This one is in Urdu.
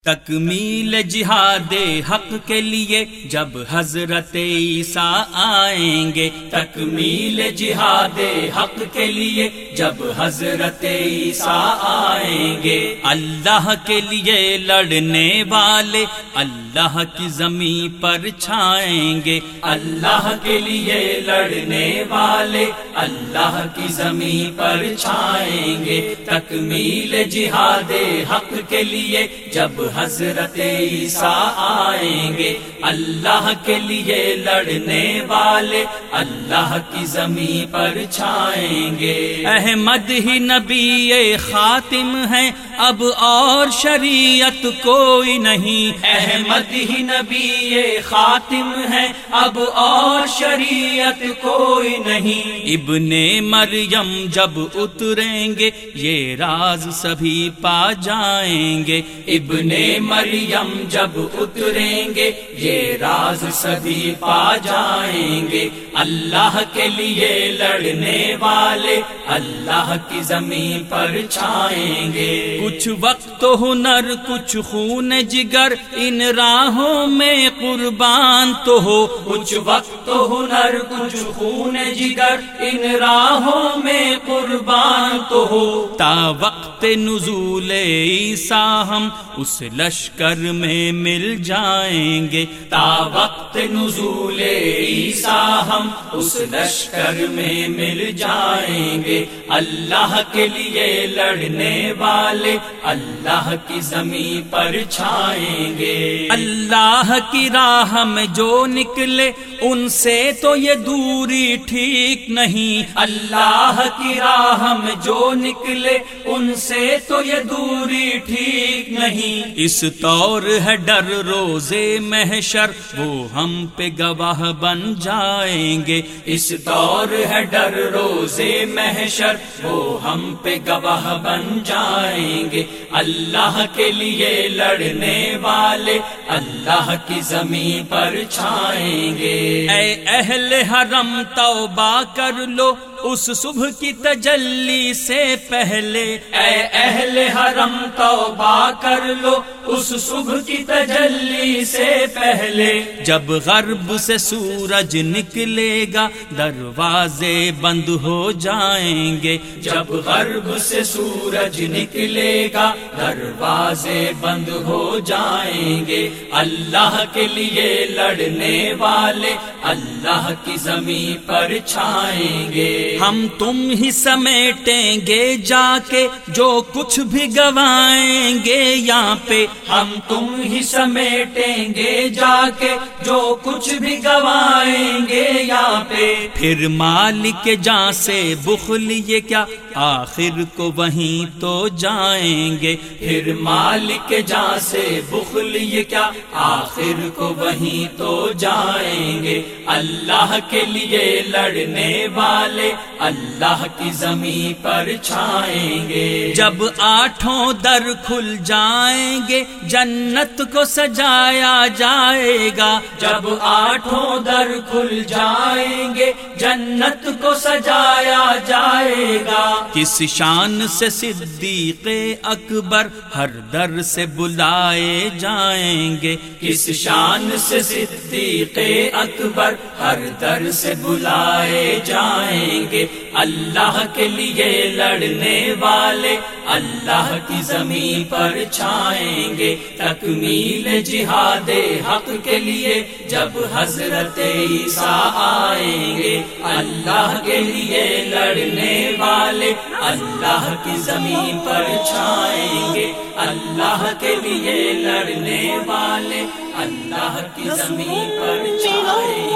تکمیل جہاد حق کے لیے جب حضرت عیسیٰ آئیں گے، تکمیل جہاد حق کے لیے جب حضرت عیسیٰ آئیں گے، اللہ کے لیے لڑنے والے اللہ کی زمین پر چھائیں گے، اللہ کے لیے لڑنے والے اللہ کی زمین پر چھائیں گے، تکمیل جہاد حق کے لیے جب حضرت عیسیٰ آئیں گے، اللہ کے لیے لڑنے والے اللہ کی زمین پر چھائیں گے۔ احمد ہی نبی خاتم ہے، اب اور شریعت کوئی نہیں، احمد ہی نبی خاتم ہے، اب اور شریعت کوئی نہیں۔ ابن مریم جب اتریں گے یہ راز سبھی پا جائیں گے، ابن مریم جب اتریں گے یہ راز سبھی پا جائیں گے، اللہ کے لیے لڑنے والے اللہ کی زمین پر چھائیں گے۔ کچھ وقت تو ہنر کچھ خون جگر ان راہوں میں قربان تو ہو، کچھ وقت تو ہنر کچھ خون جگر ان راہوں میں قربان تو ہو، تا وقت نزول عیسیٰ ہم اس لشکر میں مل جائیں گے، تا وقت نزول عیسیٰ ہم اس لشکر میں مل جائیں گے، اللہ کے لیے لڑنے والے اللہ کی زمین پر چھائیں گے۔ اللہ کی راہ میں جو نکلے ان سے تو یہ دوری ٹھیک نہیں، اللہ کی راہ میں جو نکلے ان سے تو یہ دوری ٹھیک نہیں، اس طور ہے ڈر روزے محشر وہ ہم پہ گواہ بن جائیں گے، اس طور ہے ڈر روزے محشر وہ ہم پہ گواہ بن جائیں گے، اللہ کے لیے لڑنے والے اللہ کی زمین پر چھائیں گے۔ اے اہل حرم توبہ کر لو اس صبح کی تجلی سے پہلے، اے اہل حرم توبہ کر لو اس صبح کی تجلی سے پہلے، جب غرب سے سورج نکلے گا دروازے بند ہو جائیں گے، جب غرب سے سورج نکلے گا دروازے بند ہو جائیں گے، اللہ کے لیے لڑنے والے اللہ کی زمین پر چھائیں گے، ہم تم ہی سمیٹیں گے جا کے جو کچھ بھی گوائیں گے یہاں پہ، ہم تم ہی سمیٹیں گے جا کے جو کچھ بھی گوائیں گے یہاں پہ، پھر مالک جاں سے بخل یہ کیا آخر کو وہیں تو جائیں گے، پھر مالک جاں سے بخل یہ کیا آخر کو وہیں تو جائیں گے، اللہ کے لیے لڑنے والے اللہ کی زمین پر چھائیں گے، جب آٹھوں در کھل جائیں گے جنت کو سجایا جائے گا، جب آٹھوں در کھل جائیں گے جنت کو سجایا جائے گا، کس شان سے صدیق اکبر ہر در سے بلائے جائیں گے، کس شان سے صدیق اکبر ہر در سے بلائے جائیں گے، اللہ کے لیے لڑنے والے اللہ کی زمین پر چھائیں گے، تکمیل جہاد حق کے لیے جب حضرت عیسیٰ آئیں گے، اللہ کے لیے لڑنے والے اللہ کی زمین پر چھائیں گے، اللہ کے لیے لڑنے والے اللہ کی زمین پر چھائیں گے۔